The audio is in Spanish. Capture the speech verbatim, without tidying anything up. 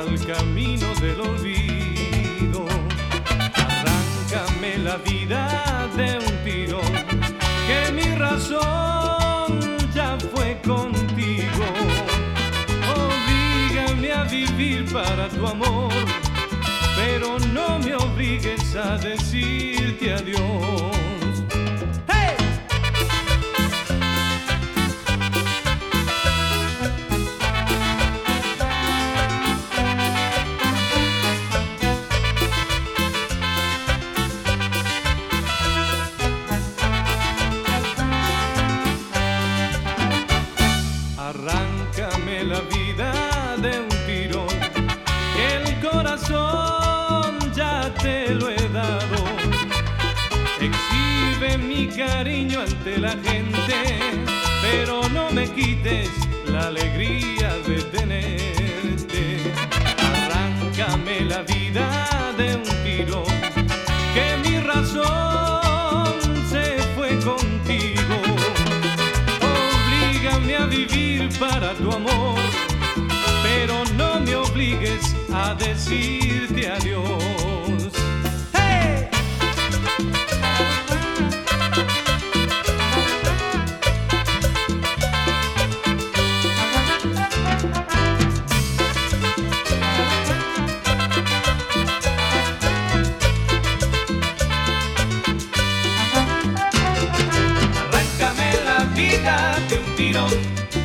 al camino del olvido. Arráncame la vida de un tirón, que mi razón ya fue contigo. Oblígame a vivir para tu amor, pero no me obligues a decirte adiós. Arráncame la vida de un tirón, que el corazón ya te lo he dado. Exhibe mi cariño ante la gente, pero no me quites la alegría de tenerte. Arráncame la vida de un tirón, que mi razón se fue contigo. Oblígame a vivir para tu amor, pero no me obligues a decirte adiós. ¡Hey! Arráncame la vida de un tirón,